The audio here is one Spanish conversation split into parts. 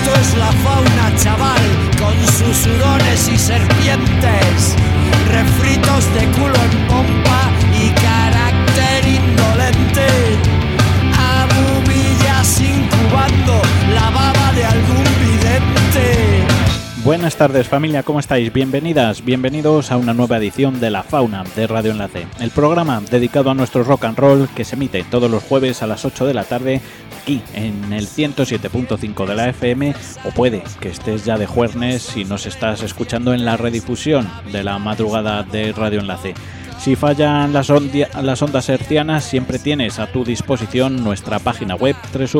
es la fauna, chaval, con sus hurones y serpientes, refritos de culo en pompa y carácter indolente, abubillas incubando la baba de algún vidente. Buenas tardes familia, ¿cómo estáis? Bienvenidas, bienvenidos a una nueva edición de La Fauna de Radio Enlace, el programa dedicado a nuestro rock and roll que se emite todos los jueves a las 8 de la tarde aquí en el 107.5 de la FM, o puede que estés ya de jueves si nos estás escuchando en la redifusión de la madrugada de Radio Enlace. Si fallan las ondas hercianas, siempre tienes a tu disposición nuestra página web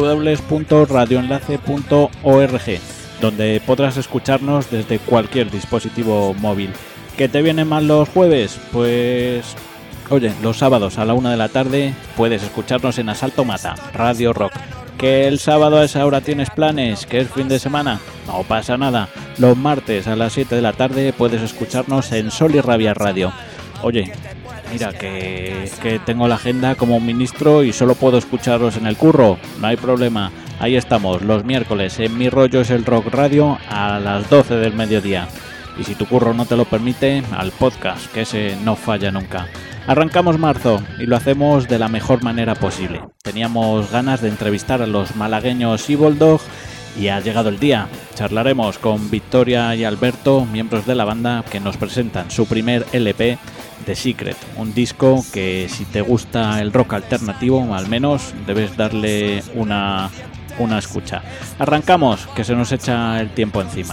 www.radioenlace.org, donde podrás escucharnos desde cualquier dispositivo móvil. ¿Qué te vienen mal los jueves? Pues, oye, los sábados a la 1 de la tarde puedes escucharnos en Asalto Mata, Radio Rock. ¿Que el sábado a esa hora tienes planes? ¿Que es fin de semana? No pasa nada. Los martes a las 7 de la tarde puedes escucharnos en Sol y Rabia Radio. Oye, mira que tengo la agenda como ministro y solo puedo escucharos en el curro. No hay problema. Ahí estamos, los miércoles en Mi Rollo es el Rock Radio a las 12 del mediodía. Y si tu curro no te lo permite, al podcast, que ese no falla nunca. Arrancamos marzo y lo hacemos de la mejor manera posible. Teníamos ganas de entrevistar a los malagueños Evil Dog y ha llegado el día. Charlaremos con Victoria y Alberto, miembros de la banda, que nos presentan su primer LP, The Secret, un disco que si te gusta el rock alternativo, al menos debes darle una escucha. Arrancamos, que se nos echa el tiempo encima.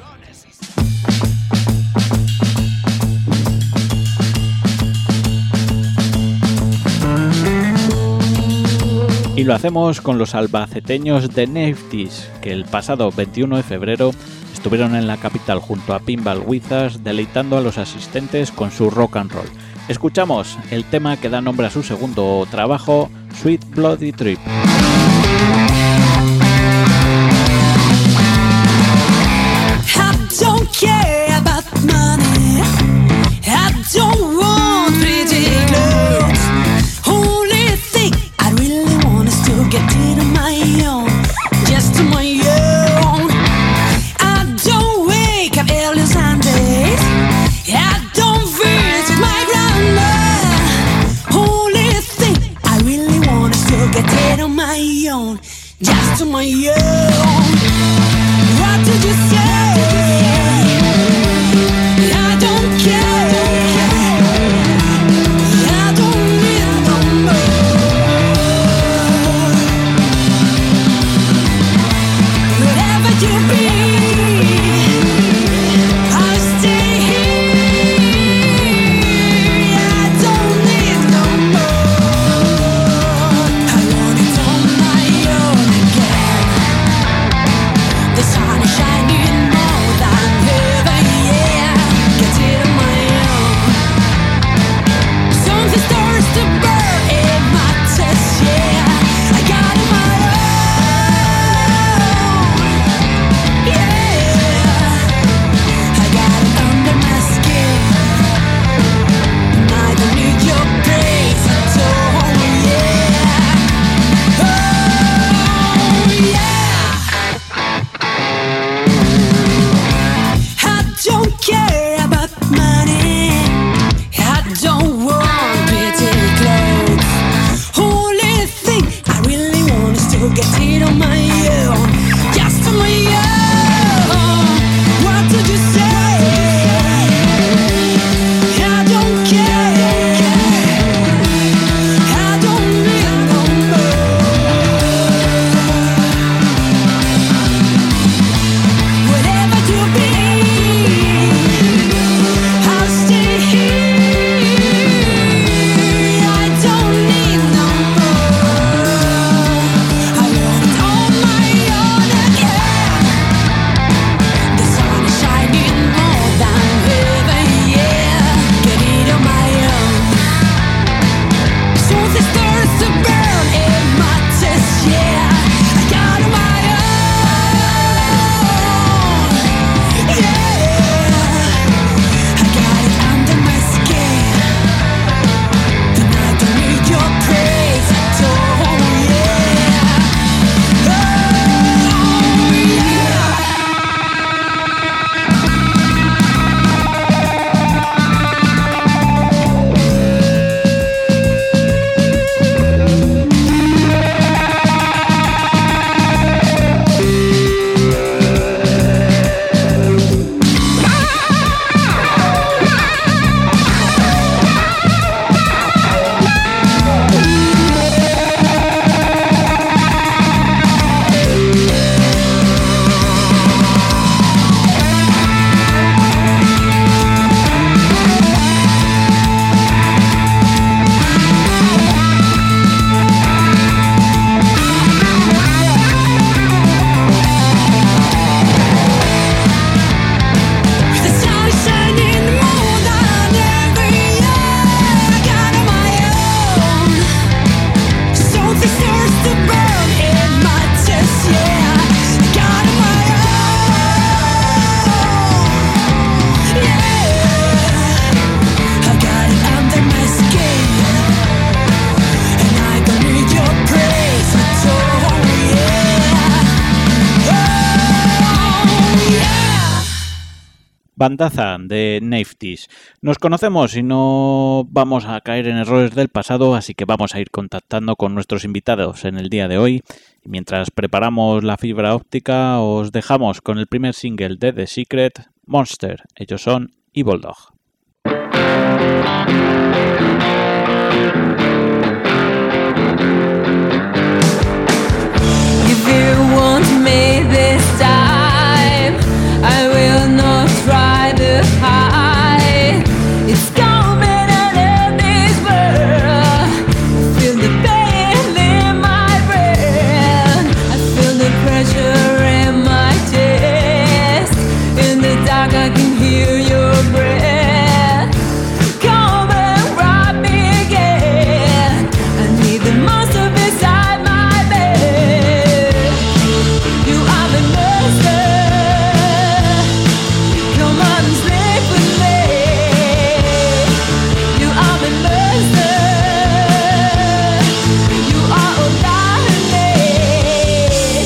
Y lo hacemos con los albaceteños de Neftis, que el pasado 21 de febrero estuvieron en la capital junto a Pinball Wizards deleitando a los asistentes con su rock and roll. Escuchamos el tema que da nombre a su segundo trabajo, Sweet Bloody Trip. I don't care about money. I don't want pretty clothes. Only thing I really want is to get it on my own, just on my own. I don't wake up early Sundays. I don't visit my grandma. Only thing I really want is to get it on my own, just on my own. What did you say? I don't care. I don't need no more. Whatever you be, I'll stay here. I don't need no more. I want it on my own again. The sun is shining more than ever, yeah. Get it on my own. Something starts to burn in my chest, yeah. I got it on my own, yeah. I got it under my skin. I don't need your praise at all, yeah. Oh, yeah. I don't care about money. I don't want pretty clothes. Only thing I really want is to get it on my own, just on my own. What did you say? I don't care. I don't need no more. Whatever you be, I'll stay here. I don't need no more. I want it on my own again. Bandaza de Naftis. Nos conocemos y no vamos a caer en errores del pasado, así que vamos a ir contactando con nuestros invitados en el día de hoy. Y mientras preparamos la fibra óptica, os dejamos con el primer single de The Secret, Monster. Ellos son Evil Dog. If you want me this time, I will not try to hide. It's coming out of this world. I feel the pain in my brain. I feel the pressure in my chest. In the dark I can hear your breath. Come and rob me again. I need the monster beside my bed. You are the monster. Come on and sleep with me. You are the monster. You are all I need.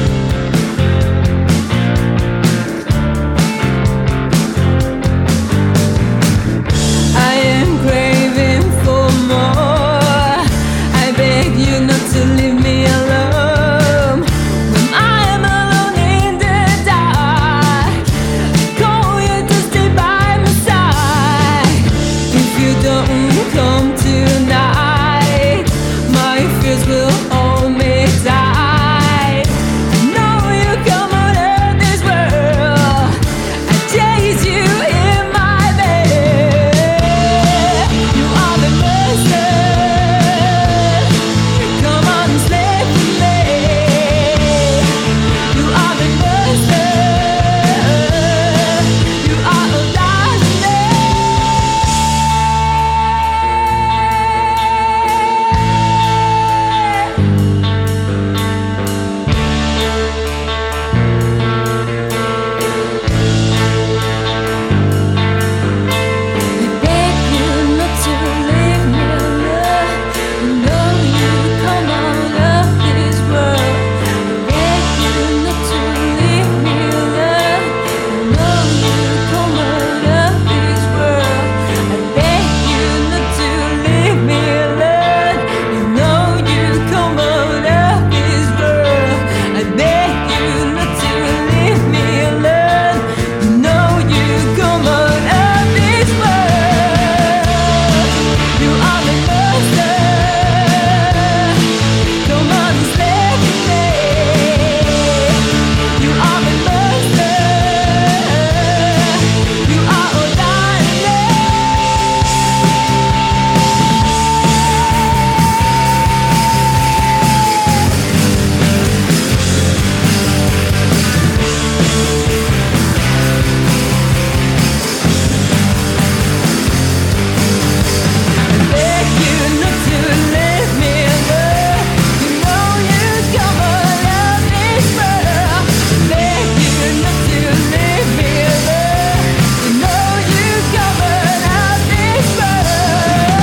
I am craving for more. I beg you not to leave me alone. When I am alone in the dark, I call you to stay by my side. If you don't come tonight, my fears will hold me tight. I know you come out of this world. I chase you in my bed. You are the monster. Come on and sleep with me. You are the monster. You are all I I beg you not to leave me alone. I know you come out of this world. I beg you not to leave me alone. I know you come out of this world. I beg you not to leave me alone. You know you come out of this world. I beg you not to leave me alone. You know you come out of this world. You are the monster. Come on and sleep with me. You are the monster. You are all I beg you not to leave me alone. You know you come out of this world. Beg you not to leave me alone. You know you come out of this world.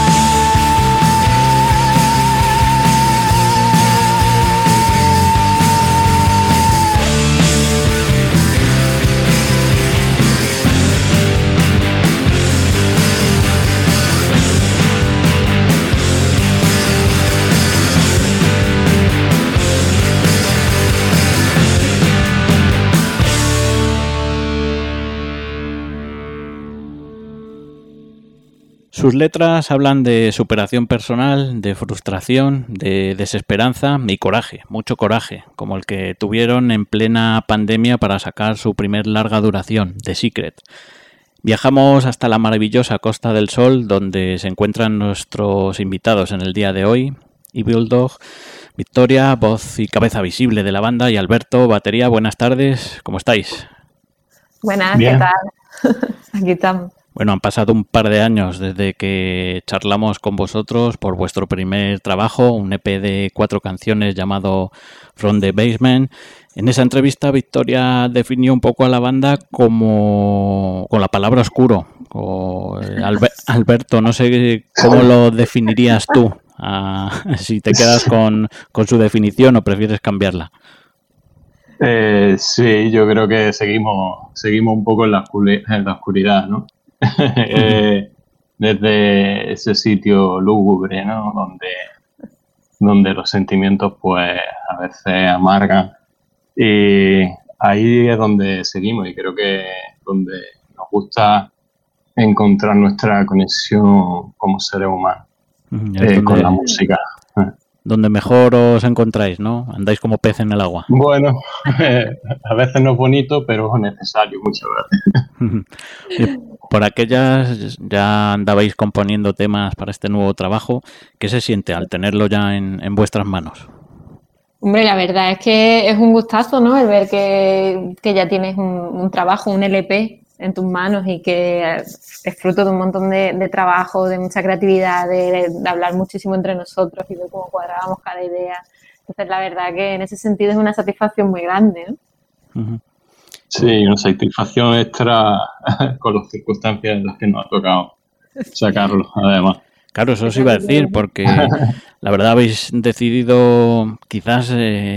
Sus letras hablan de superación personal, de frustración, de desesperanza y coraje, mucho coraje, como el que tuvieron en plena pandemia para sacar su primer larga duración, The Secret. Viajamos hasta la maravillosa Costa del Sol, donde se encuentran nuestros invitados en el día de hoy, Evil Dog, Victoria, voz y cabeza visible de la banda, y Alberto, batería. Buenas tardes, ¿cómo estáis? Buenas, Bien. ¿qué tal? Aquí estamos. Bueno, han pasado un par de años desde que charlamos con vosotros por vuestro primer trabajo, un EP de 4 canciones llamado From the Basement. En esa entrevista, Victoria definió un poco a la banda como con la palabra oscuro. Alberto, no sé cómo lo definirías tú, si te quedas con su definición o prefieres cambiarla. Sí, yo creo que seguimos un poco en la oscuridad, ¿no? Desde ese sitio lúgubre, ¿no? Donde los sentimientos, pues, a veces amargan. Y ahí es donde seguimos y creo que donde nos gusta encontrar nuestra conexión como seres humanos Es con la donde, música. donde mejor os encontráis, ¿no? Andáis como pez en el agua. Bueno, a veces no es bonito, pero es necesario muchas veces. Oye, por aquellas ya andabais componiendo temas para este nuevo trabajo. ¿Qué se siente al tenerlo ya en vuestras manos? Hombre, la verdad es que es un gustazo, ¿no? El ver que ya tienes un trabajo, un LP en tus manos y que es fruto de un montón de trabajo, de mucha creatividad, de hablar muchísimo entre nosotros y de cómo cuadrábamos cada idea. Entonces, la verdad que en ese sentido es una satisfacción muy grande, ¿no? Sí, una satisfacción extra con las circunstancias en las que nos ha tocado sacarlo, además. Claro, eso os iba a decir, porque la verdad habéis decidido quizás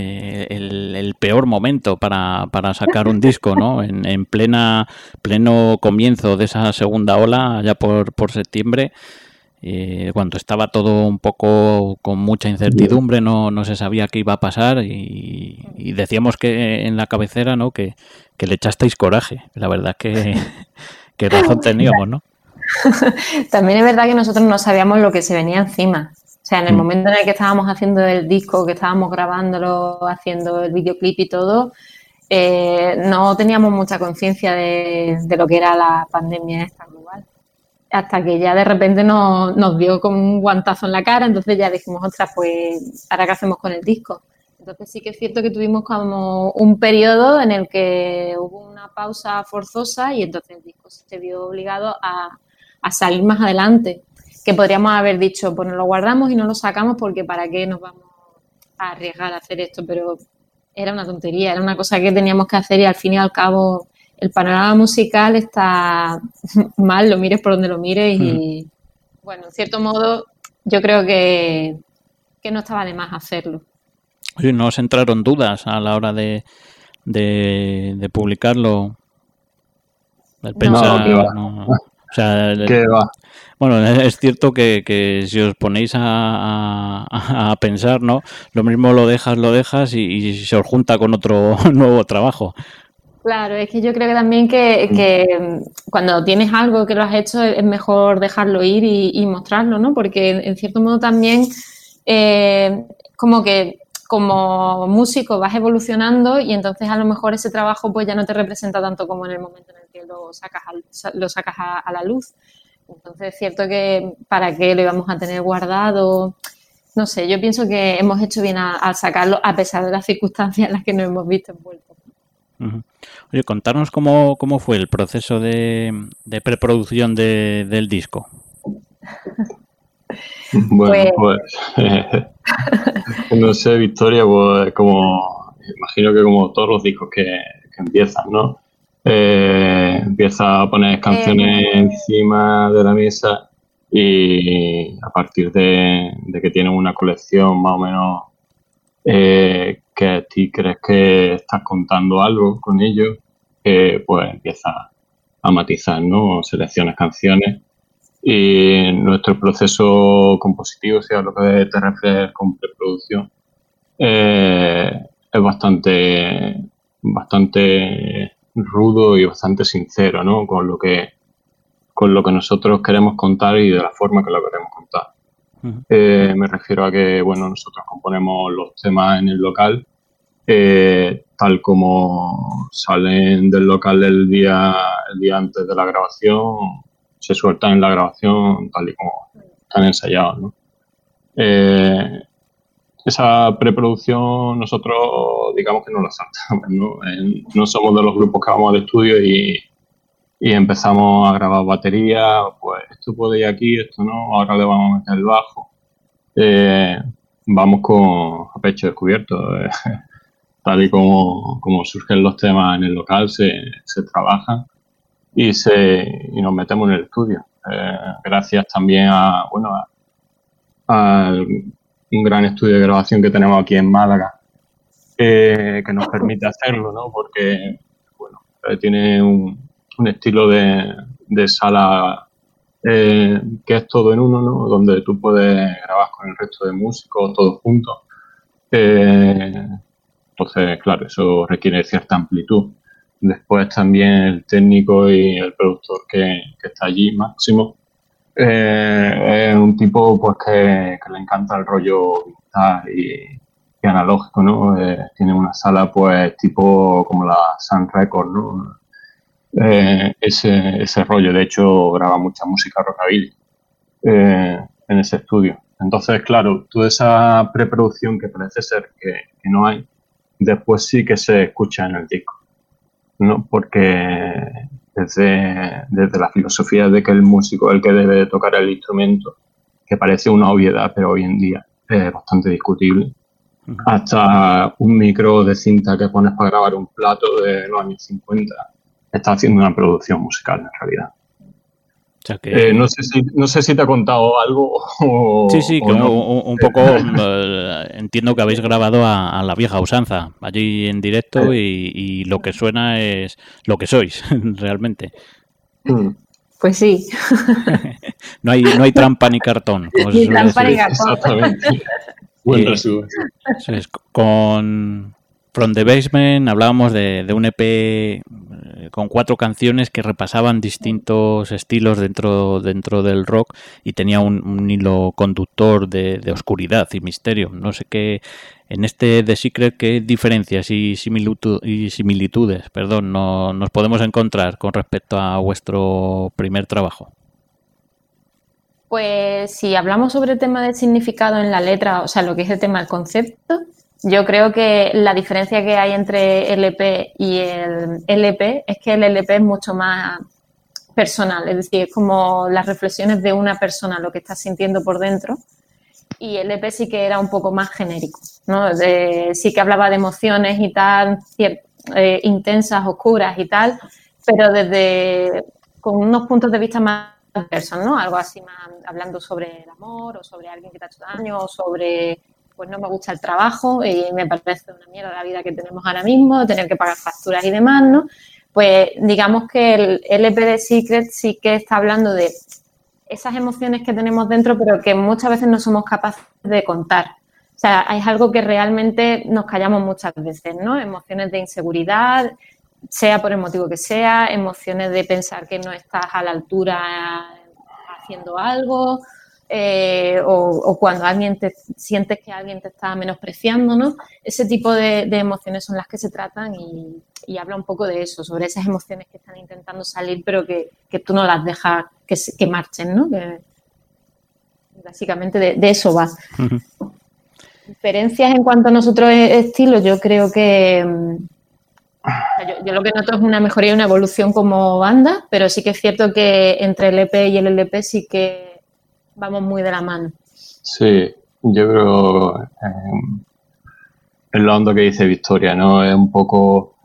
el peor momento para sacar un disco, ¿no? En pleno comienzo de esa segunda ola, ya por septiembre, cuando estaba todo un poco con mucha incertidumbre, no se sabía qué iba a pasar y decíamos que en la cabecera, ¿no? Que le echasteis coraje. La verdad que razón teníamos, ¿no? También es verdad que nosotros no sabíamos lo que se venía encima. O sea, en el momento en el que estábamos haciendo el disco, que estábamos grabándolo, haciendo el videoclip y todo, no teníamos mucha conciencia de lo que era la pandemia esta global. Hasta que ya de repente nos dio como un guantazo en la cara, entonces ya dijimos, ostras, pues, ¿ahora qué hacemos con el disco? Entonces sí que es cierto que tuvimos como un periodo en el que hubo una pausa forzosa y entonces el disco se vio obligado a salir más adelante, que podríamos haber dicho, pues nos lo guardamos y no lo sacamos porque para qué nos vamos a arriesgar a hacer esto, pero era una tontería, era una cosa que teníamos que hacer y al fin y al cabo el panorama musical está mal, lo mires por donde lo mires y bueno, en cierto modo yo creo que no estaba de más hacerlo. Oye, ¿no os entraron dudas a la hora de publicarlo? El pensar, No, que va. no. O sea, ¿Qué va? bueno, es cierto que si os ponéis a pensar, ¿no? Lo mismo lo dejas y se os junta con otro nuevo trabajo. Claro, es que yo creo que también que cuando tienes algo que lo has hecho es mejor dejarlo ir y mostrarlo, ¿no? Porque en cierto modo también como que como músico vas evolucionando y entonces a lo mejor ese trabajo pues ya no te representa tanto como en el momento en el que lo sacas a la luz. Entonces es cierto que para qué lo íbamos a tener guardado, no sé, yo pienso que hemos hecho bien al sacarlo a pesar de las circunstancias en las que nos hemos visto envueltos. Oye, contarnos cómo fue el proceso de preproducción del disco. Bueno, pues no sé, Victoria, pues como imagino que como todos los discos que empiezan, ¿no? Empieza a poner canciones encima de la mesa y a partir de que tienes una colección más o menos que a ti crees que estás contando algo con ello, pues empieza a matizar, ¿no? Seleccionas canciones y nuestro proceso compositivo, si a lo que te refieres con preproducción, es bastante rudo y bastante sincero, ¿no? Con lo que nosotros queremos contar y de la forma que lo queremos contar. Me refiero a que, bueno, nosotros componemos los temas en el local, tal como salen del local el día antes de la grabación, se sueltan en la grabación tal y como están ensayados, ¿no? Esa preproducción nosotros digamos que no la saltamos, ¿no? No somos de los grupos que vamos al estudio y empezamos a grabar batería, pues esto puede ir aquí, esto no, ahora le vamos a meter el bajo. Vamos a pecho descubierto, tal y como surgen los temas en el local, se trabajan y nos metemos en el estudio. Gracias también a un gran estudio de grabación que tenemos aquí en Málaga, que nos permite hacerlo, ¿no? Porque, bueno, tiene un estilo de sala que es todo en uno, ¿no? Donde tú puedes grabar con el resto de músicos todos juntos. Entonces, claro, eso requiere cierta amplitud. Después también el técnico y el productor que está allí, Máximo, es un tipo pues que le encanta el rollo vintage y analógico, ¿no? Tiene una sala pues tipo como la Sun Record, ¿no? Ese rollo, de hecho graba mucha música rockabilly en ese estudio. Entonces, claro, toda esa preproducción que parece ser que no hay, después sí que se escucha en el disco, ¿no? Porque desde la filosofía de que el músico es el que debe tocar el instrumento, que parece una obviedad, pero hoy en día es bastante discutible, hasta un micro de cinta que pones para grabar un plato de los años 50, está haciendo una producción musical en realidad. O sea que... no sé si te ha contado algo o... Sí, o que no. un poco entiendo que habéis grabado a la vieja usanza, allí en directo, y lo que suena es lo que sois, realmente. Pues sí. No hay trampa ni cartón. Como Ni trampa ni cartón. Exactamente. Buen resumen. Con From the Basement hablábamos de un EP con 4 canciones que repasaban distintos estilos dentro del rock y tenía un hilo conductor de oscuridad y misterio. No sé qué, en este The Secret, qué diferencias y similitudes nos podemos encontrar con respecto a vuestro primer trabajo. Pues si hablamos sobre el tema del significado en la letra, o sea, lo que es el tema del concepto, yo creo que la diferencia que hay entre el EP y el LP es que el LP es mucho más personal, es decir, es como las reflexiones de una persona, lo que está sintiendo por dentro, y el EP sí que era un poco más genérico, ¿no? Sí que hablaba de emociones y tal, intensas, oscuras y tal, pero con unos puntos de vista más diversos, ¿no? Algo así más hablando sobre el amor o sobre alguien que te ha hecho daño o sobre... pues no me gusta el trabajo y me parece una mierda la vida que tenemos ahora mismo, tener que pagar facturas y demás, ¿no? Pues digamos que el LP de Secret sí que está hablando de esas emociones que tenemos dentro, pero que muchas veces no somos capaces de contar. O sea, es algo que realmente nos callamos muchas veces, ¿no? Emociones de inseguridad, sea por el motivo que sea, emociones de pensar que no estás a la altura haciendo algo... o cuando sientes que alguien te está menospreciando, ¿no? Ese tipo de emociones son las que se tratan y habla un poco de eso, sobre esas emociones que están intentando salir pero que tú no las dejas que marchen, ¿no? Que básicamente de eso va. Uh-huh. Diferencias en cuanto a nosotros estilos, yo creo que yo lo que noto es una mejoría y una evolución como banda, pero sí que es cierto que entre el EP y el LP sí que vamos muy de la mano. Sí, yo creo en lo hondo que dice Victoria, ¿no? Es un poco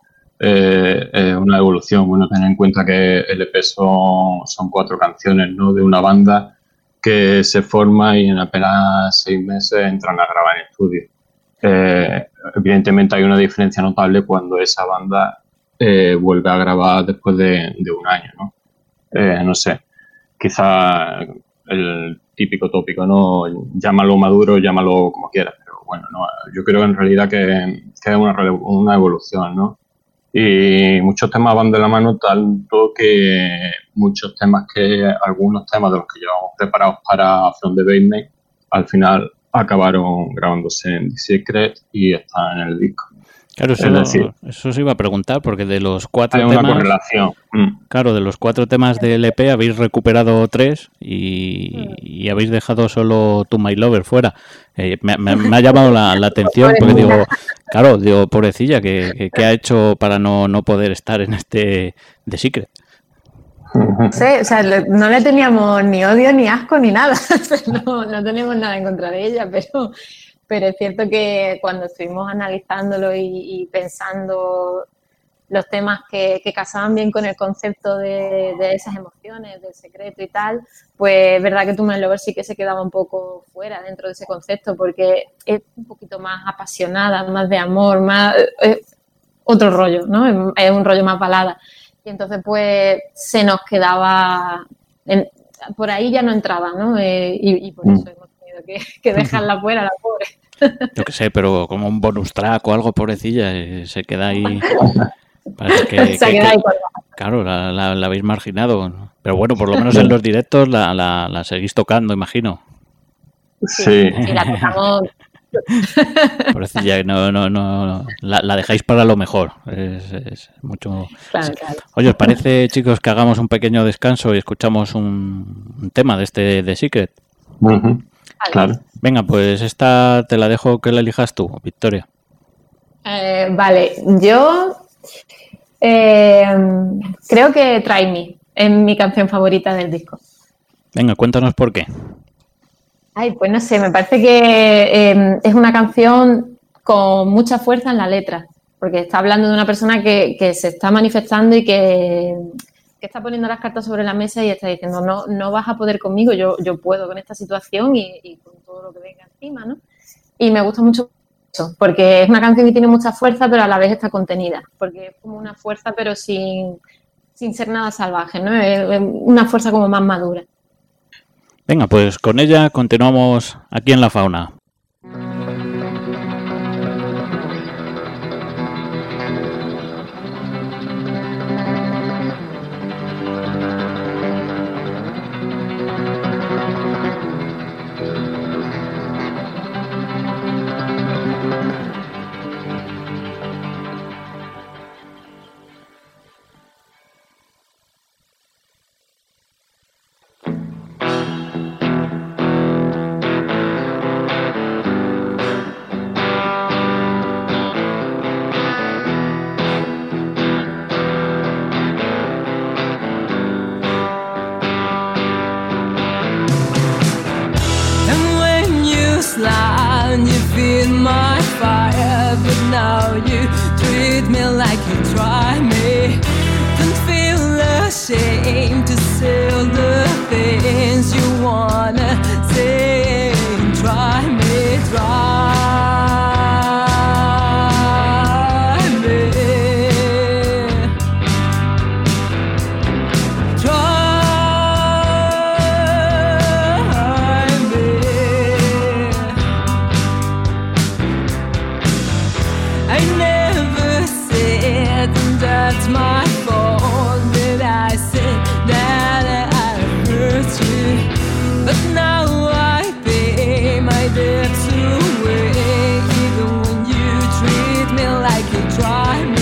una evolución. Bueno, tener en cuenta que el EP son 4 canciones, ¿no? De una banda que se forma y en apenas 6 meses entran a grabar en estudio. Evidentemente hay una diferencia notable cuando esa banda vuelve a grabar después de un año, ¿no? No sé, quizá... el típico tópico, ¿no? Llámalo maduro, llámalo como quieras, pero bueno, no, yo creo en realidad que es una evolución, ¿no? Y muchos temas van de la mano, tanto que algunos temas de los que llevamos preparados para From the Basement, al final acabaron grabándose en The Secret y están en el disco. Claro, eso se iba a preguntar, porque de los 4 temas... Hay una correlación. Claro, de los 4 temas del EP habéis recuperado 3 y habéis dejado solo To My Lover fuera. Me ha llamado la atención, porque digo, pobrecilla, ¿qué ha hecho para no poder estar en este The Secret? Sí, o sea, no le teníamos ni odio, ni asco, ni nada. No tenemos nada en contra de ella, pero es cierto que cuando estuvimos analizándolo y pensando los temas que casaban bien con el concepto de esas emociones, del secreto y tal, pues es verdad que Too Many Lovers sí que se quedaba un poco fuera dentro de ese concepto, porque es un poquito más apasionada, más de amor, más otro rollo, ¿no? Es un rollo más balada. Y entonces pues se nos quedaba, por ahí ya no entraba, ¿no? Y por eso hemos tenido que dejarla fuera, la pobre. Yo qué sé, pero como un bonus track o algo, pobrecilla, se queda ahí. Parece que claro, la habéis marginado. Pero bueno, por lo menos en los directos la seguís tocando, imagino. Sí. Sí, la tocamos. Pobrecilla, no. La dejáis para lo mejor. Es mucho. Claro, Sí. claro. Oye, ¿os parece, chicos, que hagamos un pequeño descanso y escuchamos un tema de The Secret? Ujú. Claro. Venga, pues esta te la dejo que la elijas tú, Victoria. Vale, yo creo que Try Me es mi canción favorita del disco. Venga, cuéntanos por qué. Ay, pues no sé, me parece que es una canción con mucha fuerza en la letra, porque está hablando de una persona que se está manifestando y que está poniendo las cartas sobre la mesa y está diciendo, no vas a poder conmigo, yo puedo con esta situación y con todo lo que venga encima, ¿no? Y me gusta mucho eso, porque es una canción que tiene mucha fuerza, pero a la vez está contenida, porque es como una fuerza, pero sin ser nada salvaje, ¿no? Es una fuerza como más madura. Venga, pues con ella continuamos aquí en La Fauna. And you feed my fire, but now you treat me like you try me. Don't feel ashamed to say all the things you wanna say. Try me, that's my fault that I said that I hurt you, but now I pay my debts away. Even when you treat me like you try me,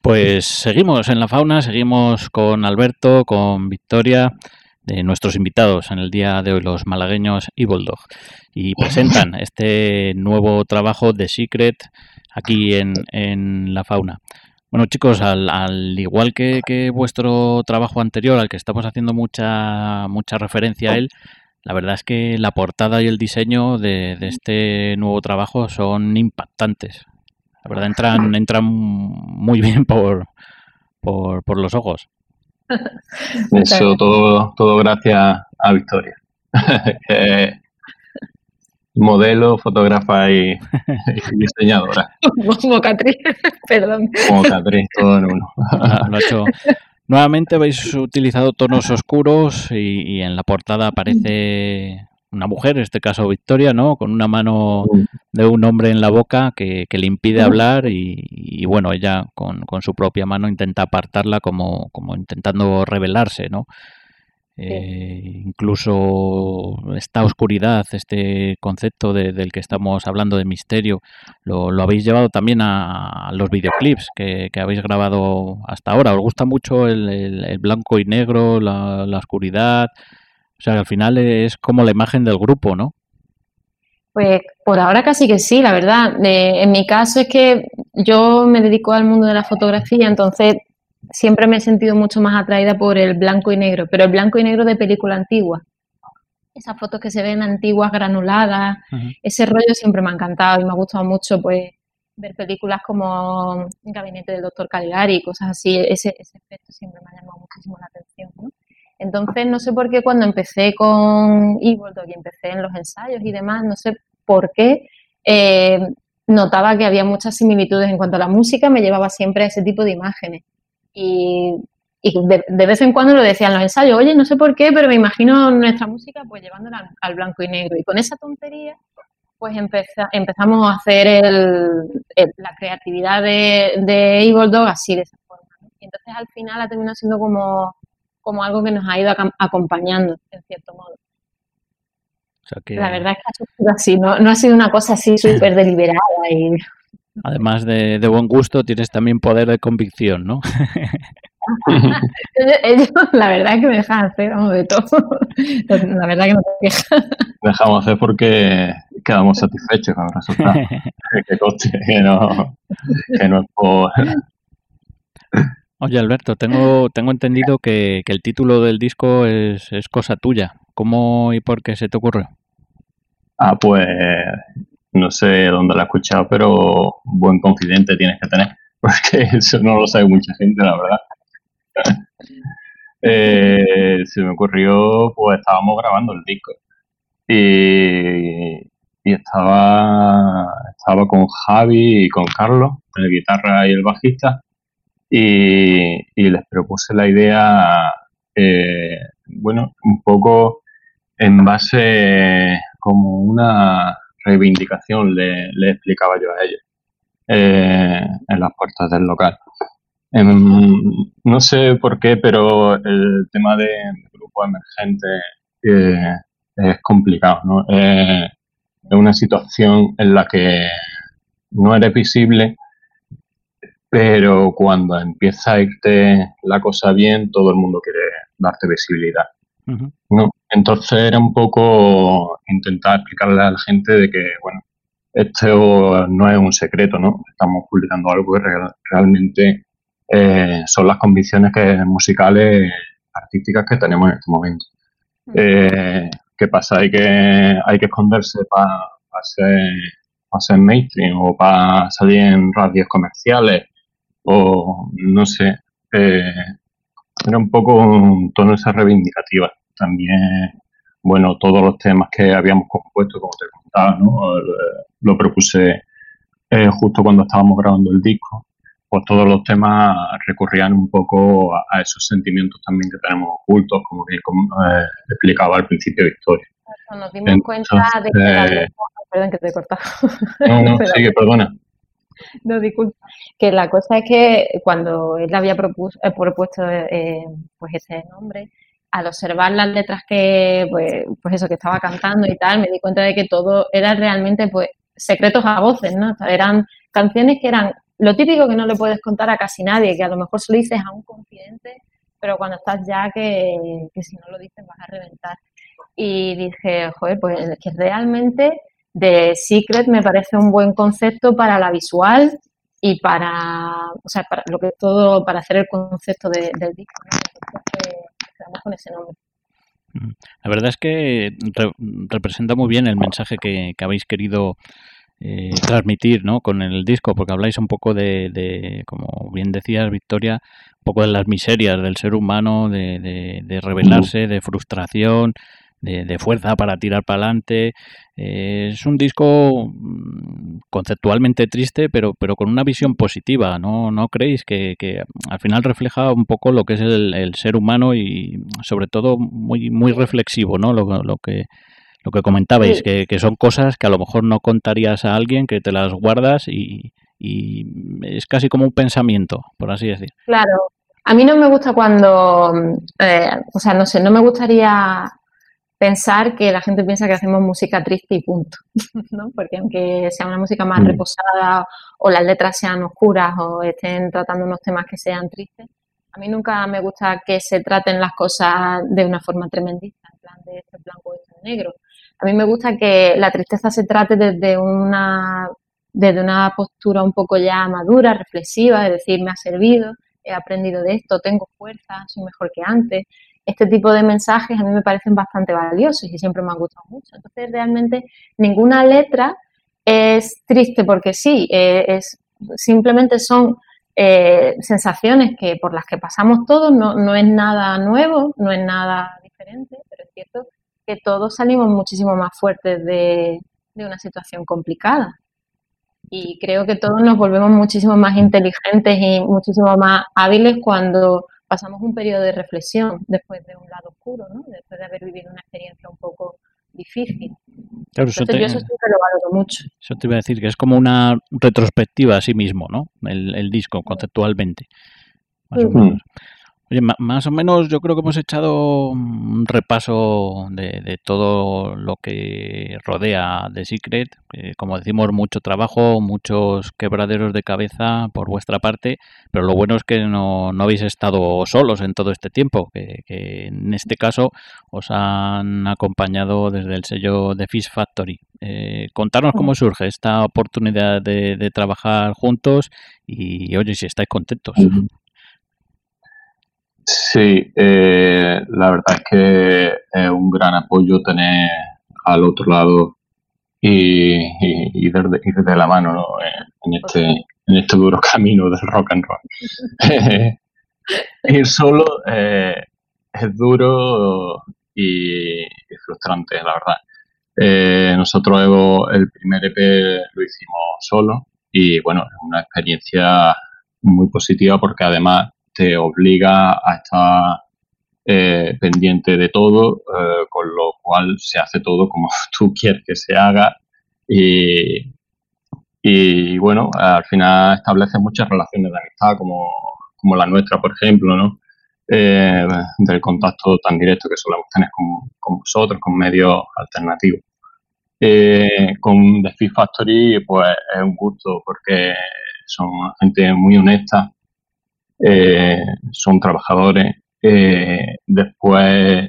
Pues seguimos en la fauna, seguimos con Alberto, con Victoria, de nuestros invitados en el día de hoy, los malagueños Evil Dog, y presentan este nuevo trabajo de Secret aquí en la fauna. Bueno, chicos, al igual que vuestro trabajo anterior, al que estamos haciendo mucha referencia a él, la verdad es que la portada y el diseño de este nuevo trabajo son impactantes. La verdad, entran muy bien por los ojos. Eso todo gracias a Victoria. Modelo, fotógrafa y diseñadora. Mocatriz, perdón. Como Catriz, todo en uno. Lo ha hecho. Nuevamente habéis utilizado tonos oscuros y en la portada aparece una mujer, en este caso Victoria, ¿no? Con una mano de un hombre en la boca que le impide hablar y bueno, ella con su propia mano intenta apartarla como intentando rebelarse, ¿no? Incluso esta oscuridad, este concepto del que estamos hablando de misterio, lo habéis llevado también a los videoclips que habéis grabado hasta ahora. ¿Os gusta mucho el blanco y negro, la oscuridad? O sea, al final es como la imagen del grupo, ¿no? Pues por ahora casi que sí, la verdad. En mi caso es que yo me dedico al mundo de la fotografía, entonces siempre me he sentido mucho más atraída por el blanco y negro, pero el blanco y negro de película antigua. Esas fotos que se ven antiguas, granuladas, ese rollo siempre me ha encantado y me ha gustado mucho pues ver películas como Gabinete del Dr. Caligari y cosas así. Ese efecto siempre me ha llamado muchísimo la atención, ¿no? Entonces, no sé por qué cuando empecé con Evil Dog y empecé en los ensayos y demás, no sé por qué notaba que había muchas similitudes en cuanto a la música, me llevaba siempre a ese tipo de imágenes. Y de vez en cuando lo decía en los ensayos, oye, no sé por qué, pero me imagino nuestra música pues llevándola al blanco y negro. Y con esa tontería, pues empezamos a hacer la creatividad de Evil Dog así, de esa forma, ¿no? Y entonces al final ha terminado siendo como algo que nos ha ido acompañando, en cierto modo. O sea que, la verdad es que ha sido así, no ha sido una cosa así súper deliberada. Y además de buen gusto, tienes también poder de convicción, ¿no? ellos, la verdad es que me dejan hacer de todo. La verdad que no te quejas. Dejamos hacer porque quedamos satisfechos con el resultado. Que coste, que no es por... Oye, Alberto, tengo entendido que el título del disco es cosa tuya. ¿Cómo y por qué se te ocurrió? Pues no sé dónde lo he escuchado, pero buen confidente tienes que tener, porque eso no lo sabe mucha gente, la verdad. Se me ocurrió, pues estábamos grabando el disco y estaba con Javi y con Carlos, el guitarra y el bajista, y les propuse la idea, bueno, un poco en base como una reivindicación, le explicaba yo a ellos en las puertas del local. No sé por qué, pero el tema de grupo emergente es complicado, ¿no? Es una situación en la que no eres visible, pero cuando empieza a irte la cosa bien, todo el mundo quiere darte visibilidad. Uh-huh. ¿No? Entonces era un poco intentar explicarle a la gente de que, bueno, esto no es un secreto, ¿no? Estamos publicando algo que realmente son las convicciones musicales, artísticas que tenemos en este momento. ¿Qué pasa? Hay que esconderse para ser mainstream o para salir en radios comerciales o no sé. Era un poco un tono esa reivindicativa. También, bueno, todos los temas que habíamos compuesto, como te contaba, ¿no? Lo propuse justo cuando estábamos grabando el disco. Pues todos los temas recurrían un poco a esos sentimientos también que tenemos ocultos, como bien explicaba al principio Victoria. Nos dimos cuenta de que perdón que te he cortado. No, sigue, perdona. No, disculpa. Que la cosa es que cuando él había propuesto pues ese nombre, al observar las letras que pues eso que estaba cantando y tal, me di cuenta de que todo era realmente pues secretos a voces, ¿no? Eran canciones que eran lo típico que no le puedes contar a casi nadie, que a lo mejor se lo dices a un confidente, pero cuando estás ya que si no lo dices vas a reventar. Y dije, joder, pues es que realmente The Secret me parece un buen concepto para la visual y para lo que todo, para hacer el concepto del disco, ¿no? Entonces, quedamos con ese nombre. La verdad es que representa muy bien el mensaje que habéis querido transmitir, ¿no? Con el disco, porque habláis un poco de, como bien decías, Victoria, un poco de las miserias del ser humano, de rebelarse, de frustración, de fuerza para tirar para adelante. Es un disco conceptualmente triste, pero con una visión positiva, ¿no? ¿No creéis que al final refleja un poco lo que es el ser humano y sobre todo muy, muy reflexivo, ¿no? Lo que comentabais, Sí. que son cosas que a lo mejor no contarías a alguien, que te las guardas y es casi como un pensamiento, por así decir. Claro, a mí no me gusta cuando, no sé, no me gustaría pensar que la gente piensa que hacemos música triste y punto, ¿no? Porque aunque sea una música más reposada o las letras sean oscuras o estén tratando unos temas que sean tristes, a mí nunca me gusta que se traten las cosas de una forma tremendista, en plan de esto es blanco, esto es negro. A mí me gusta que la tristeza se trate desde una postura un poco ya madura, reflexiva, es decir, me ha servido, he aprendido de esto, tengo fuerza, soy mejor que antes. Este tipo de mensajes a mí me parecen bastante valiosos y siempre me han gustado mucho. Entonces, realmente, ninguna letra es triste porque sí, simplemente son sensaciones por las que pasamos todos, no es nada nuevo, no es nada diferente, pero es cierto que todos salimos muchísimo más fuertes de una situación complicada. Y creo que todos nos volvemos muchísimo más inteligentes y muchísimo más hábiles cuando pasamos un periodo de reflexión después de un lado oscuro, ¿no? Después de haber vivido una experiencia un poco difícil. Claro, Entonces yo eso sí que lo valoro mucho. Eso te iba a decir, que es como una retrospectiva a sí mismo, ¿no? El disco, conceptualmente. Más o menos. Oye, más o menos yo creo que hemos echado un repaso de todo lo que rodea The Secret. Como decimos, mucho trabajo, muchos quebraderos de cabeza por vuestra parte, pero lo bueno es que no habéis estado solos en todo este tiempo, que en este caso os han acompañado desde el sello The Fish Factory. Contarnos cómo surge esta oportunidad de trabajar juntos y, oye, si estáis contentos. Sí, la verdad es que es un gran apoyo tener al otro lado y desde la mano, ¿no? en este duro camino del rock and roll. Ir solo es duro y frustrante, la verdad. Nosotros el primer EP lo hicimos solo y bueno, es una experiencia muy positiva porque además te obliga a estar pendiente de todo, con lo cual se hace todo como tú quieres que se haga y bueno, al final estableces muchas relaciones de amistad como la nuestra, por ejemplo, ¿no? Del contacto tan directo que solemos tener con vosotros, con medios alternativos. Con The Fish Factory pues es un gusto porque son gente muy honesta, son trabajadores. Después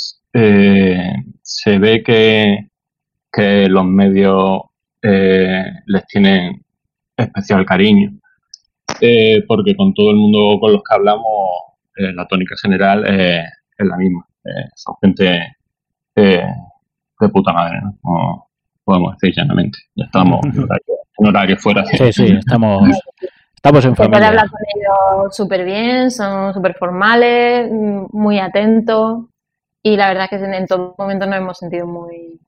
se ve que los medios les tienen especial cariño, porque con todo el mundo con los que hablamos la tónica general es la misma. Son gente de puta madre, ¿no? Como podemos decir llanamente. Ya estamos en horario fuera. Sí, estamos en familia. Se puede hablar con ellos súper bien, son súper formales, muy atentos y la verdad es que en todo momento nos hemos sentido muy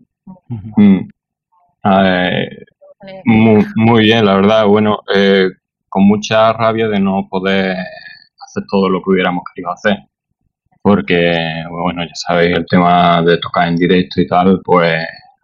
bien, la verdad. Bueno, con mucha rabia de no poder hacer todo lo que hubiéramos querido hacer, porque, bueno, ya sabéis, el tema de tocar en directo y tal, pues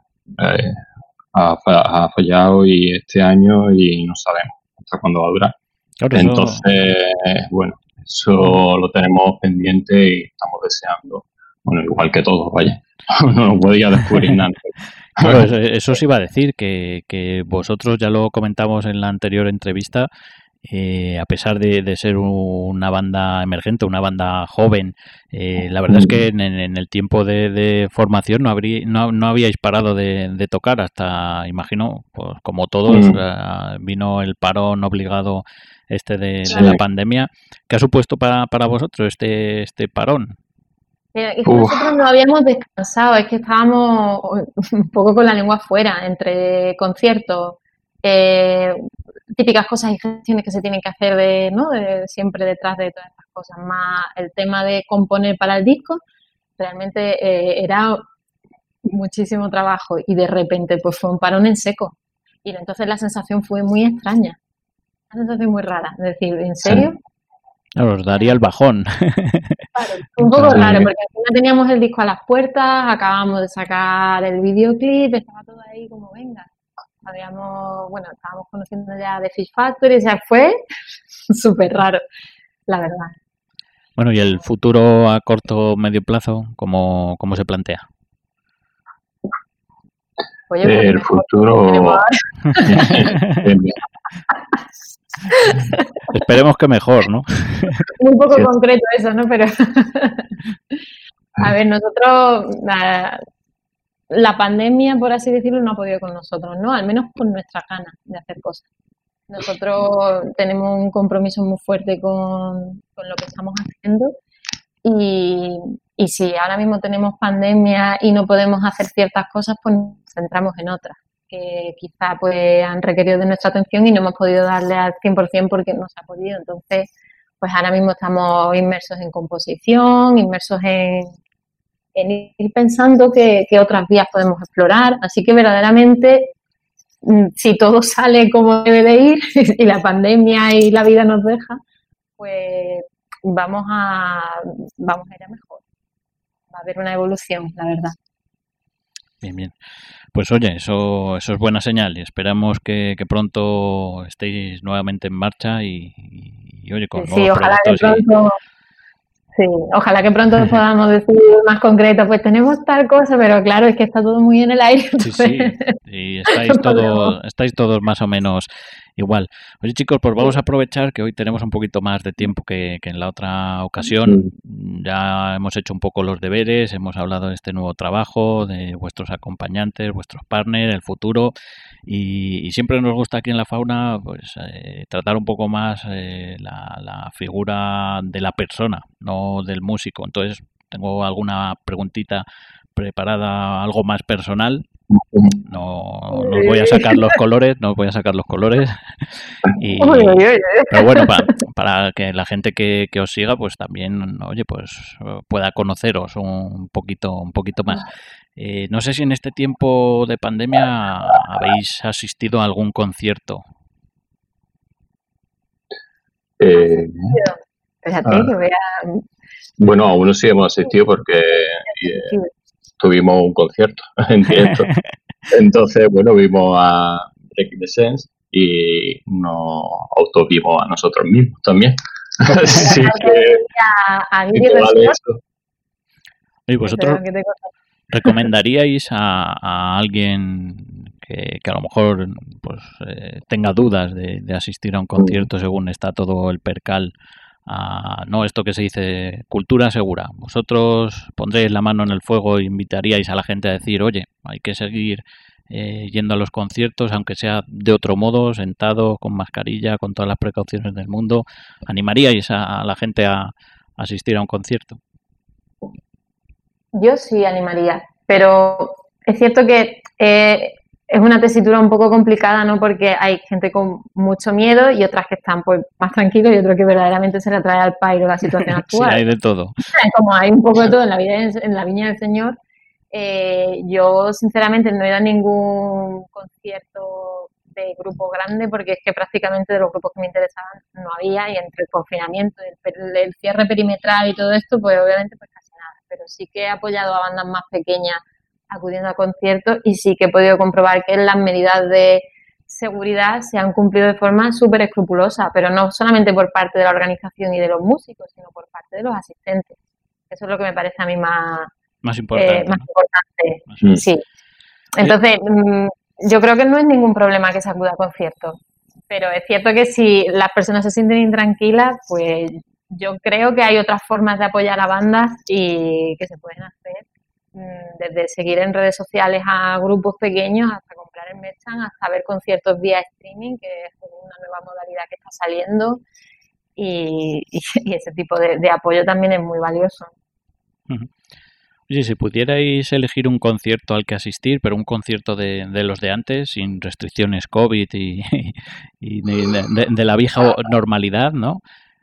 ha fallado y este año y no sabemos hasta cuándo va a durar. Claro, entonces, bueno, eso lo tenemos pendiente y estamos deseando, bueno, igual que todos, vaya, no lo podía descubrir nada. Claro, eso os iba a decir, que vosotros, ya lo comentamos en la anterior entrevista, a pesar de ser una banda emergente, una banda joven, la verdad es que en el tiempo de formación no habíais parado de tocar hasta, imagino, pues como todos, vino el parón obligado de la pandemia. ¿Qué ha supuesto para vosotros este parón? Es que nosotros no habíamos descansado, es que estábamos un poco con la lengua afuera, entre conciertos, típicas cosas y gestiones que se tienen que hacer siempre detrás de todas estas cosas, más el tema de componer para el disco, realmente era muchísimo trabajo y de repente pues fue un parón en seco y entonces la sensación fue muy extraña, una sensación muy rara, es decir, ¿en serio? Sí. Os daría el bajón. Claro, un poco raro, porque al final teníamos el disco a las puertas, acabamos de sacar el videoclip, estaba todo ahí como venga. Estábamos conociendo ya de Fish Factory, o sea, fue súper raro, la verdad. Bueno, ¿y el futuro a corto o medio plazo, cómo se plantea? Oye, el futuro... Esperemos que mejor, ¿no? Un poco concreto eso, ¿no? Pero a ver, nosotros la pandemia, por así decirlo, no ha podido con nosotros, ¿no? Al menos con nuestras ganas de hacer cosas. Nosotros tenemos un compromiso muy fuerte con lo que estamos haciendo y si ahora mismo tenemos pandemia y no podemos hacer ciertas cosas, pues nos centramos en otras que quizá pues han requerido de nuestra atención y no hemos podido darle al 100% porque no se ha podido. Entonces, pues ahora mismo estamos inmersos en composición, inmersos en ir pensando qué otras vías podemos explorar. Así que verdaderamente, si todo sale como debe de ir y la pandemia y la vida nos deja, pues vamos a ir a mejor. Va a haber una evolución, la verdad. Bien. Pues oye, eso es buena señal y esperamos que pronto estéis nuevamente en marcha y oye, con nuevos proyectos. Ojalá que pronto podamos decir más concreto, pues tenemos tal cosa, pero claro, es que está todo muy en el aire. Sí, y estáis todos más o menos igual. Oye, chicos, pues vamos a aprovechar que hoy tenemos un poquito más de tiempo que en la otra ocasión. Ya hemos hecho un poco los deberes, hemos hablado de este nuevo trabajo, de vuestros acompañantes, vuestros partners, el futuro, y siempre nos gusta aquí en La Fauna pues tratar un poco más la figura de la persona, no del músico. Entonces, tengo alguna preguntita preparada, algo más personal. No os voy a sacar los colores, pero bueno, para que la gente que os siga pues también, oye, pues pueda conoceros un poquito más. No sé si en este tiempo de pandemia habéis asistido a algún concierto. Bueno, a uno sí hemos asistido porque tuvimos un concierto en directo. Entonces, bueno, vimos a Breaking the Sense y nos autovimos a nosotros mismos también. Así que vale eso. ¿Y vosotros recomendaríais a alguien que a lo mejor pues tenga dudas de asistir a un concierto según está todo el percal? No, esto que se dice cultura segura. Vosotros pondréis la mano en el fuego e invitaríais a la gente a decir, oye, hay que seguir yendo a los conciertos, aunque sea de otro modo, sentado, con mascarilla, con todas las precauciones del mundo. ¿Animaríais a la gente a asistir a un concierto? Yo sí animaría, pero es cierto que es una tesitura un poco complicada, ¿no? Porque hay gente con mucho miedo y otras que están pues más tranquilos y otros que verdaderamente se le trae al pairo la situación actual. Sí, hay de todo. Como hay un poco de todo en la viña del Señor, yo sinceramente no he ido a ningún concierto de grupo grande porque es que prácticamente de los grupos que me interesaban no había y entre el confinamiento, el cierre perimetral y todo esto, pues obviamente pues casi nada. Pero sí que he apoyado a bandas más pequeñas acudiendo a conciertos y sí que he podido comprobar que las medidas de seguridad se han cumplido de forma súper escrupulosa, pero no solamente por parte de la organización y de los músicos, sino por parte de los asistentes. Eso es lo que me parece a mí más importante. Sí. Entonces, yo creo que no es ningún problema que se acuda a conciertos. Pero es cierto que si las personas se sienten intranquilas, pues yo creo que hay otras formas de apoyar a bandas y que se pueden hacer, desde seguir en redes sociales a grupos pequeños hasta comprar en merchan, hasta ver conciertos vía streaming, que es una nueva modalidad que está saliendo, y ese tipo de apoyo también es muy valioso. Ujú. Oye, si pudierais elegir un concierto al que asistir, pero un concierto de los de antes, sin restricciones COVID y de la vieja normalidad, ¿no?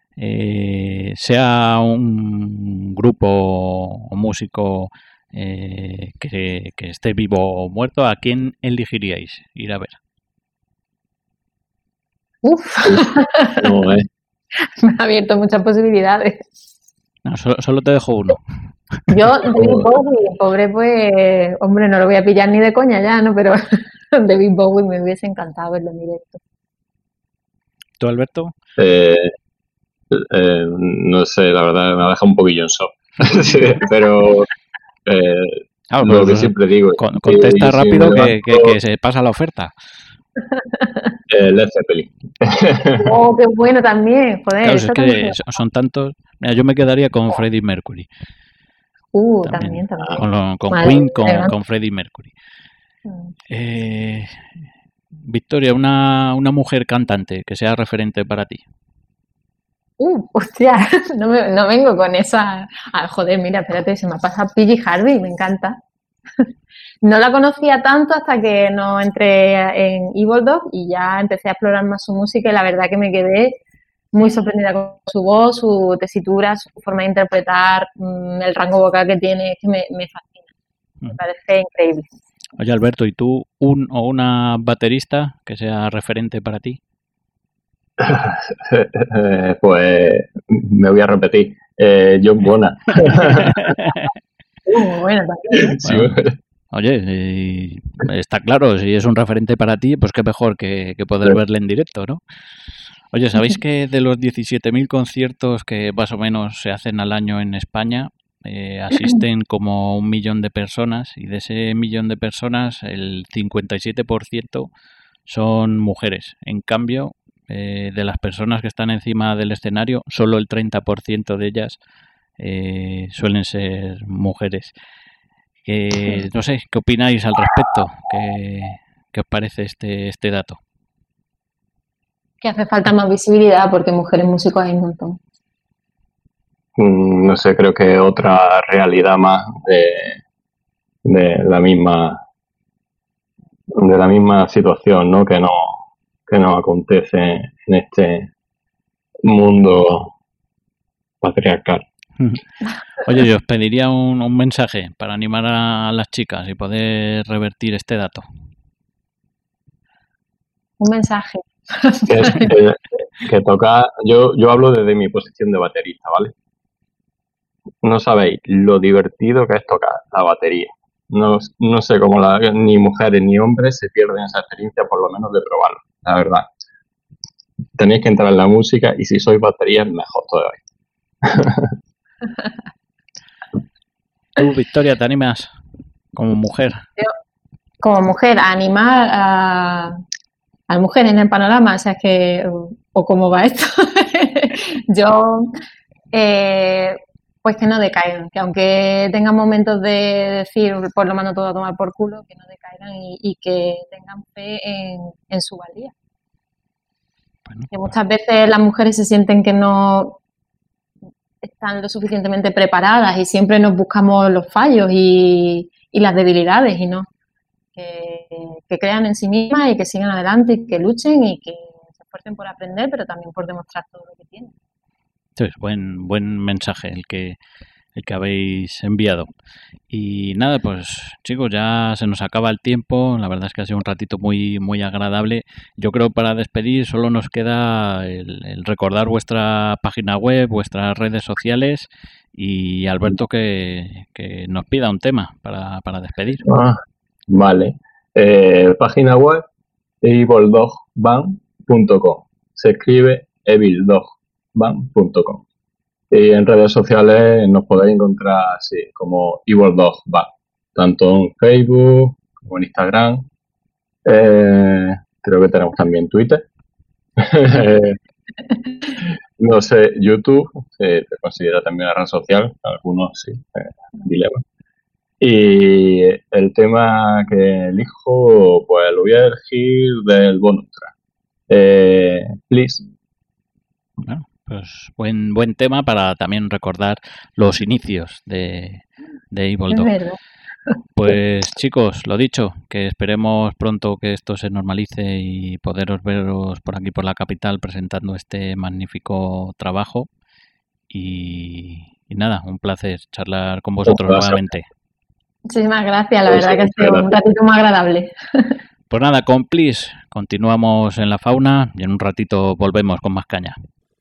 Sea un grupo o músico que esté vivo o muerto, ¿a quién elegiríais ir a ver? Uf, No, me ha abierto muchas posibilidades. No, solo te dejo uno. Yo, David Bowie, pobre, pues, hombre, no lo voy a pillar ni de coña ya, ¿no? Pero David Bowie me hubiese encantado verlo en directo. ¿Tú, Alberto? No sé, la verdad me ha dejado un poquillo en shock. Sí, pero lo que siempre digo. Contesta si rápido me que levanto, se pasa la oferta. Led Zeppelin. Oh, qué bueno también, joder. Claro, eso es que también. son tantos. Mira, yo me quedaría con Freddie Mercury. También. Con Madre Queen, mía. con Freddie Mercury. Victoria, una mujer cantante que sea referente para ti. Hostia, no vengo con esa. Joder, mira, espérate, se me ha pasado PG Harvey, me encanta. No la conocía tanto hasta que no entré en Evil Dog y ya empecé a explorar más su música y la verdad que me quedé muy sorprendida con su voz, su tesitura, su forma de interpretar, el rango vocal que tiene, es que me fascina, me parece increíble. Oye, Alberto, ¿y tú o una baterista que sea referente para ti? Pues me voy a repetir. John Bonham. Bueno, también. Sí, Bueno, oye, está claro, si es un referente para ti, pues qué mejor que poder verle en directo, ¿no? Oye, ¿sabéis que de los 17.000 conciertos que más o menos se hacen al año en España, asisten como 1 millón de personas y de ese 1 millón de personas el 57% son mujeres? En cambio, de las personas que están encima del escenario, solo el 30% de ellas suelen ser mujeres. No sé, ¿qué opináis al respecto? ¿Qué os parece este dato? Que hace falta más visibilidad porque mujeres músicos hay un montón. no sé, creo que otra realidad más de la misma situación, ¿no? Que nos acontece en este mundo patriarcal. Oye, yo os pediría un mensaje para animar a las chicas y poder revertir este dato. Un mensaje. Que tocar, yo hablo desde mi posición de baterista, ¿vale? No sabéis lo divertido que es tocar la batería. No sé cómo ni mujeres ni hombres se pierden esa experiencia, por lo menos de probarlo, la verdad. Tenéis que entrar en la música y si sois batería, mejor todavía. Tú, Victoria, ¿te animas como mujer? Yo, como mujer, a animar a mujeres en el panorama, o sea, que, o cómo va esto. Yo, pues que no decaigan, que aunque tengan momentos de decir, pues lo mando todo a tomar por culo, que no decaigan y que tengan fe en su valía. Bueno, Que muchas veces las mujeres se sienten que no están lo suficientemente preparadas y siempre nos buscamos los fallos y las debilidades y no. Que crean en sí mismas y que sigan adelante y que luchen y que se esfuercen por aprender, pero también por demostrar todo lo que tienen. entonces, buen mensaje el que habéis enviado. Y nada, pues chicos, ya se nos acaba el tiempo. La verdad es que ha sido un ratito muy, muy agradable. Yo creo para despedir solo nos queda el recordar vuestra página web, vuestras redes sociales y Alberto que nos pida un tema para despedir. Vale. Página web evildogban.com. Se escribe evildogban.com. Y en redes sociales nos podéis encontrar así como Evil Dog Band, tanto en Facebook como en Instagram. Creo que tenemos también Twitter. No sé, YouTube se considera también una red social, algunos sí, dilema. Y el tema que elijo, pues lo voy a elegir del bonus track. Please. Bueno, pues buen tema para también recordar los inicios de Evil Es Dog. verdad. Pues chicos, lo dicho, que esperemos pronto que esto se normalice y poderos veros por aquí por la capital presentando este magnífico trabajo. Y nada, un placer charlar con vosotros Un placer. nuevamente. Muchísimas gracias, la Pues verdad que ha muchas sido un gracias. ratito muy agradable. Pues nada, con Please continuamos en la fauna y en un ratito volvemos con más caña.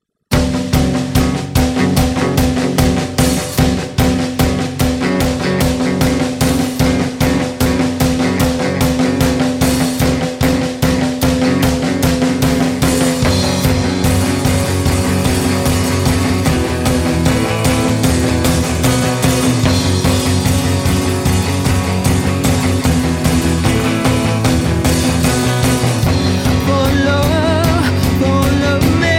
Follow me.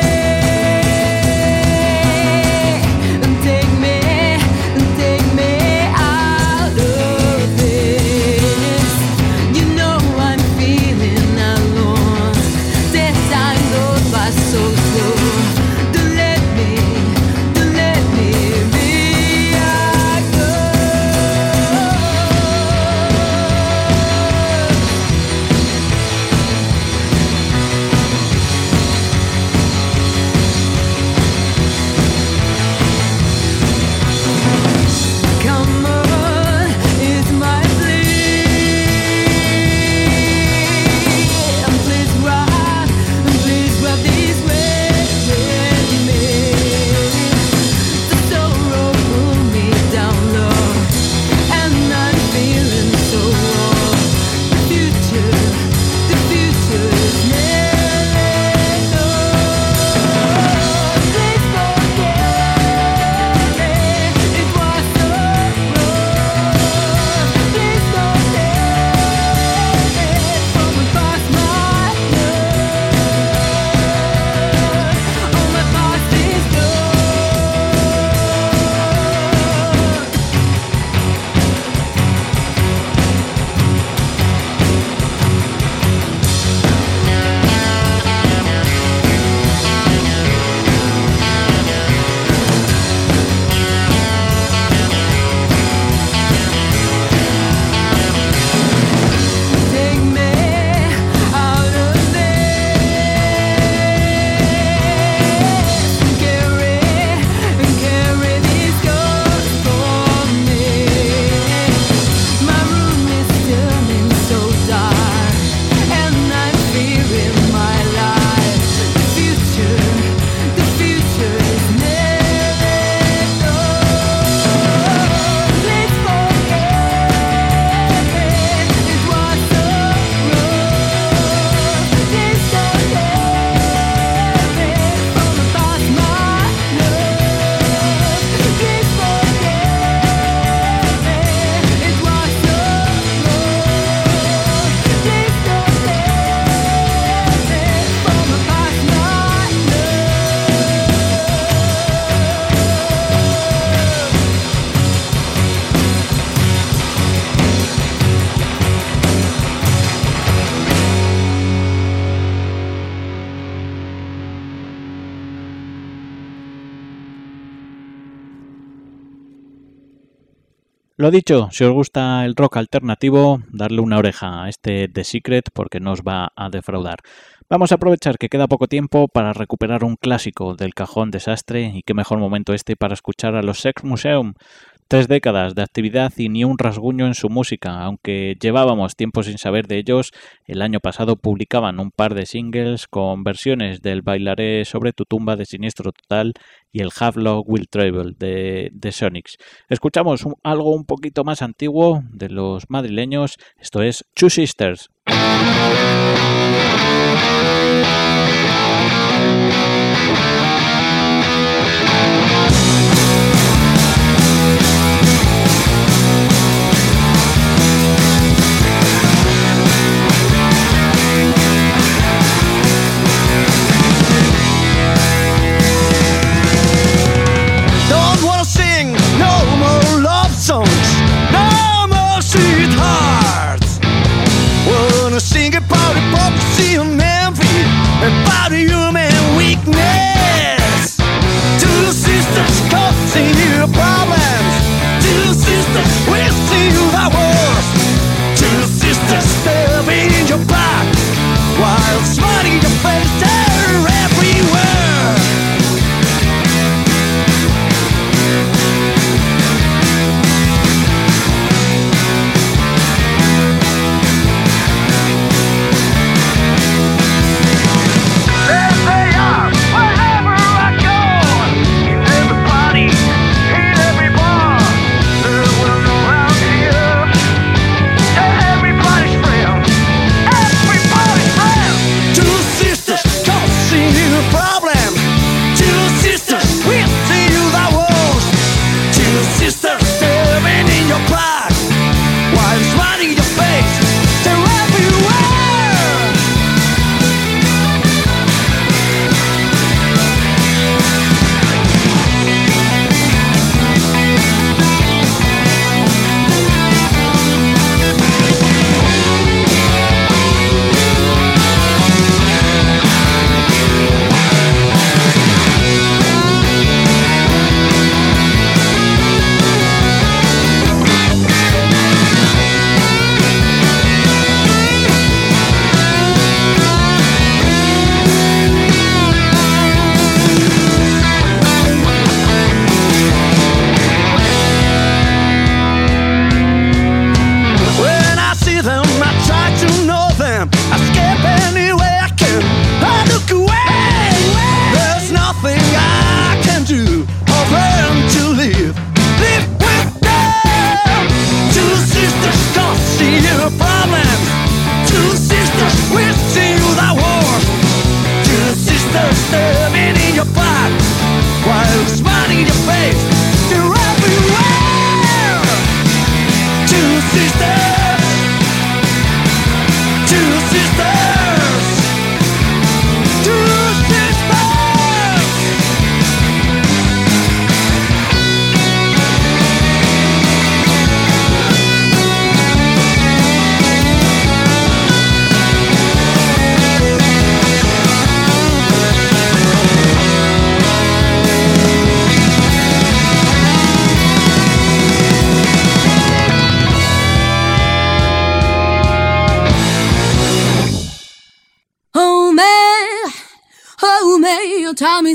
Lo dicho, si os gusta el rock alternativo, darle una oreja a este The Secret porque no os va a defraudar. Vamos a aprovechar que queda poco tiempo para recuperar un clásico del cajón desastre y qué mejor momento este para escuchar a los Sex Museum. 3 décadas de actividad y ni un rasguño en su música, aunque llevábamos tiempo sin saber de ellos. El año pasado publicaban un par de singles con versiones del Bailaré sobre tu tumba de Siniestro Total y el Havelock Will Travel de Sonics. Escuchamos algo un poquito más antiguo de los madrileños, esto es Two Sisters.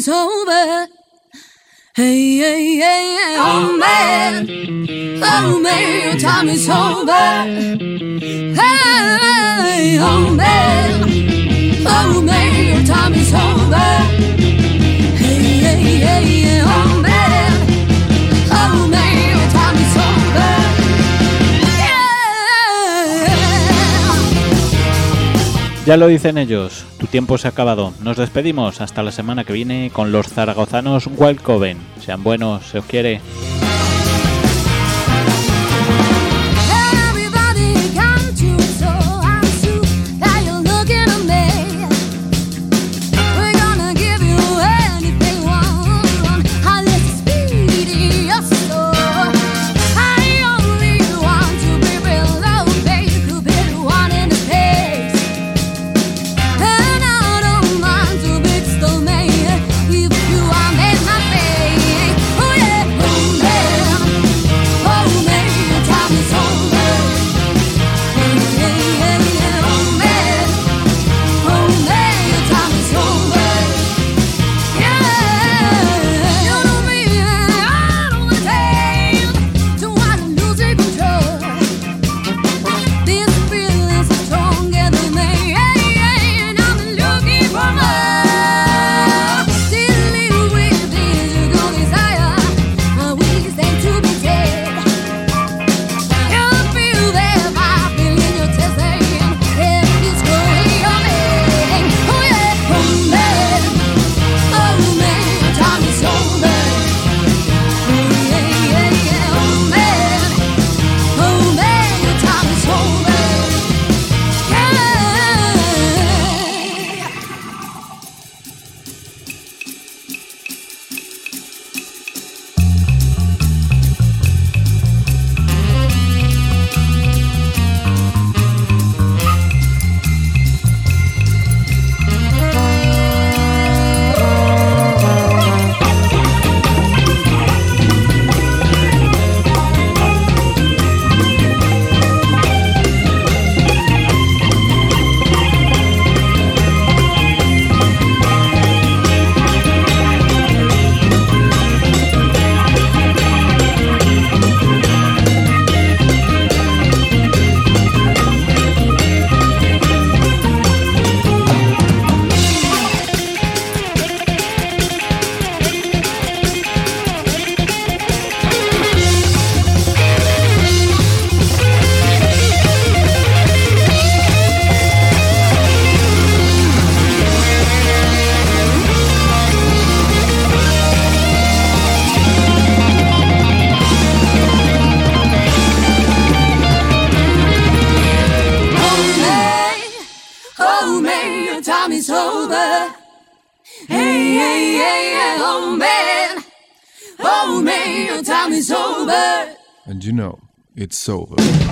is over. Hey, hey, hey, hey, oh man, your time is over. Hey, oh man, your time is over. Hey, hey, hey, hey, oh man, your time is over. Ya lo dicen ellos, tu tiempo se ha acabado. Nos despedimos hasta la semana que viene con los zaragozanos Wild Coven. Sean buenos, se os quiere. And you know, it's over.